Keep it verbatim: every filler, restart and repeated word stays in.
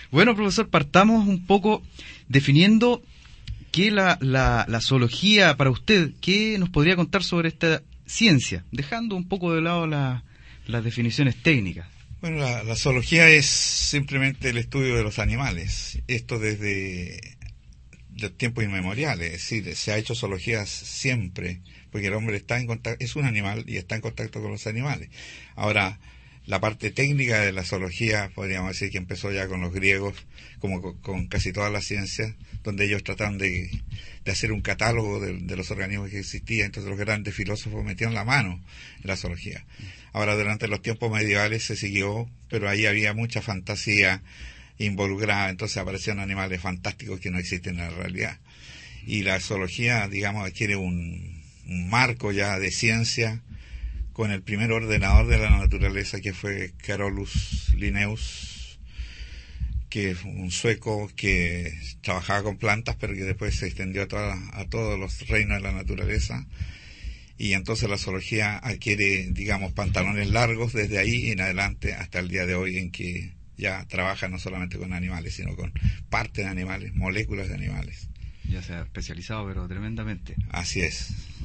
Bueno, profesor, partamos un poco definiendo qué la, la, la zoología para usted, qué nos podría contar sobre esta ciencia, dejando un poco de lado la, las definiciones técnicas. Bueno, la, la zoología es simplemente el estudio de los animales, esto desde los tiempos inmemoriales, es decir, se ha hecho zoologías siempre, porque el hombre está en contacto, es un animal y está en contacto con los animales. Ahora, la parte técnica de la zoología, podríamos decir que empezó ya con los griegos, como con, con casi todas las ciencias, donde ellos trataron de, de hacer un catálogo de, de los organismos que existían, entonces los grandes filósofos metieron la mano en la zoología. Ahora, durante los tiempos medievales se siguió, pero ahí había mucha fantasía involucrada, entonces aparecían animales fantásticos que no existen en la realidad. Y la zoología, digamos, adquiere un, un marco ya de ciencia con el primer ordenador de la naturaleza, que fue Carolus Linnaeus, que fue un sueco que trabajaba con plantas, pero que después se extendió a, toda, a todos los reinos de la naturaleza. Y entonces la zoología adquiere, digamos, pantalones largos desde ahí en adelante hasta el día de hoy, en que ya trabaja no solamente con animales, sino con partes de animales, moléculas de animales. Ya se ha especializado, pero tremendamente. Así es.